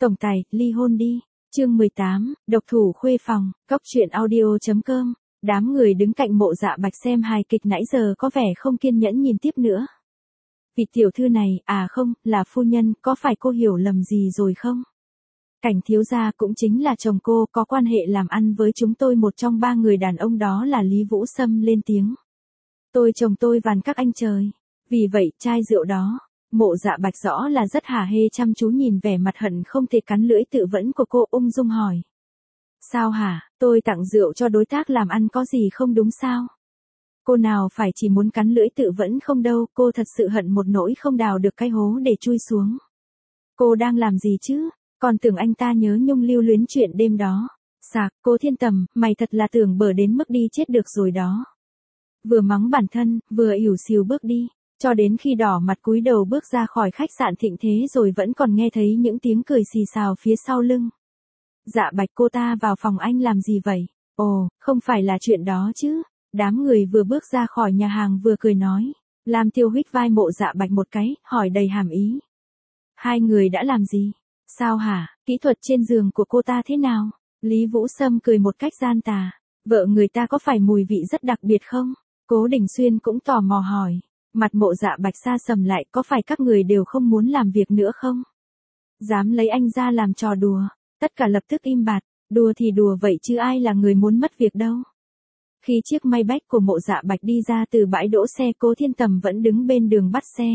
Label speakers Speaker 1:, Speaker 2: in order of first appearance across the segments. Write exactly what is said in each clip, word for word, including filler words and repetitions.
Speaker 1: Tổng tài, ly hôn đi. Chương mười tám, độc thủ khuê phòng, cóc truyện audio.com. Đám người đứng cạnh Mộ Dạ Bạch xem hài kịch nãy giờ có vẻ không kiên nhẫn nhìn tiếp nữa. Vị tiểu thư này, à không, là phu nhân, có phải cô hiểu lầm gì rồi không? Cảnh thiếu gia cũng chính là chồng cô, có quan hệ làm ăn với chúng tôi, một trong ba người đàn ông đó là Lý Vũ Sâm lên tiếng. Tôi chồng tôi van các anh trời. Vì vậy, chai rượu đó. Mộ Dạ Bạch rõ là rất hả hê chăm chú nhìn vẻ mặt hận không thể cắn lưỡi tự vẫn của cô, ung dung hỏi. Sao hả, tôi tặng rượu cho đối tác làm ăn có gì không đúng sao? Cô nào phải chỉ muốn cắn lưỡi tự vẫn không đâu, cô thật sự hận một nỗi không đào được cái hố để chui xuống. Cô đang làm gì chứ? Còn tưởng anh ta nhớ nhung lưu luyến chuyện đêm đó. Sạc, cô Thiên Tầm, mày thật là tưởng bở đến mức đi chết được rồi đó. Vừa mắng bản thân, vừa ỉu xìu bước đi. Cho đến khi đỏ mặt cúi đầu bước ra khỏi khách sạn Thịnh Thế rồi vẫn còn nghe thấy những tiếng cười xì xào phía sau lưng. Dạ Bạch, cô ta vào phòng anh làm gì vậy? Ồ, không phải là chuyện đó chứ. Đám người vừa bước ra khỏi nhà hàng vừa cười nói. Lam Tiêu huých vai Mộ Dạ Bạch một cái, hỏi đầy hàm ý. Hai người đã làm gì? Sao hả, kỹ thuật trên giường của cô ta thế nào? Lý Vũ Sâm cười một cách gian tà. Vợ người ta có phải mùi vị rất đặc biệt không? Cố Đình Xuyên cũng tò mò hỏi. Mặt Mộ Dạ Bạch xa sầm lại, có phải các người đều không muốn làm việc nữa không? Dám lấy anh ra làm trò đùa. Tất cả lập tức im bặt. Đùa thì đùa vậy chứ ai là người muốn mất việc đâu. Khi chiếc Maybach của Mộ Dạ Bạch đi ra từ bãi đỗ xe, Cố Thiên Tầm vẫn đứng bên đường bắt xe.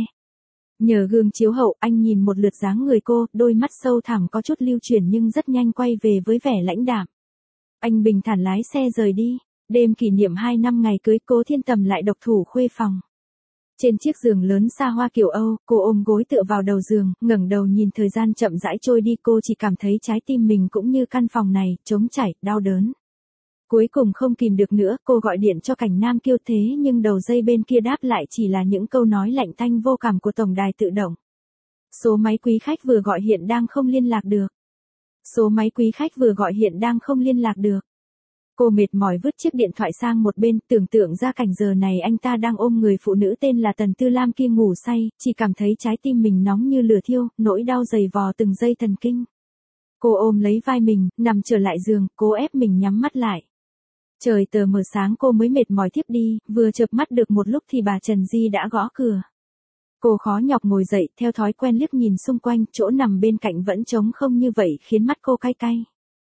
Speaker 1: Nhờ gương chiếu hậu, anh nhìn một lượt dáng người cô, đôi mắt sâu thẳm có chút lưu chuyển nhưng rất nhanh quay về với vẻ lãnh đạm. Anh bình thản lái xe rời đi. Đêm kỷ niệm hai năm ngày cưới, Cố Thiên Tầm lại độc thủ khuê phòng. Trên chiếc giường lớn xa hoa kiểu Âu, cô ôm gối tựa vào đầu giường, ngẩng đầu nhìn thời gian chậm rãi trôi đi, cô chỉ cảm thấy trái tim mình cũng như căn phòng này, trống chảy, đau đớn. Cuối cùng không kìm được nữa, cô gọi điện cho Cảnh Nam Kiêu, thế nhưng đầu dây bên kia đáp lại chỉ là những câu nói lạnh tanh vô cảm của tổng đài tự động. Số máy quý khách vừa gọi hiện đang không liên lạc được. Số máy quý khách vừa gọi hiện đang không liên lạc được. Cô mệt mỏi vứt chiếc điện thoại sang một bên, tưởng tượng ra cảnh giờ này anh ta đang ôm người phụ nữ tên là Tần Tư Lam kia ngủ say, chỉ cảm thấy trái tim mình nóng như lửa thiêu, nỗi đau dày vò từng giây thần kinh. Cô ôm lấy vai mình, nằm trở lại giường, cố ép mình nhắm mắt lại. Trời tờ mờ sáng cô mới mệt mỏi thiếp đi, vừa chợp mắt được một lúc thì bà Trần Di đã gõ cửa. Cô khó nhọc ngồi dậy, theo thói quen liếc nhìn xung quanh, chỗ nằm bên cạnh vẫn trống không như vậy khiến mắt cô cay cay.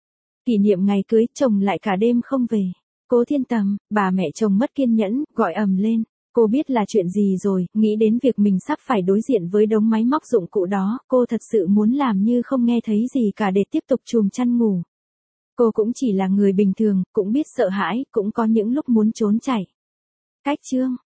Speaker 1: Kỷ niệm ngày cưới, chồng lại cả đêm không về. Cố Thiên Tầm, bà mẹ chồng mất kiên nhẫn, gọi ầm lên. Cô biết là chuyện gì rồi, nghĩ đến việc mình sắp phải đối diện với đống máy móc dụng cụ đó, cô thật sự muốn làm như không nghe thấy gì cả để tiếp tục chùm chăn ngủ. Cô cũng chỉ là người bình thường, cũng biết sợ hãi, cũng có những lúc muốn trốn chạy. Cách chương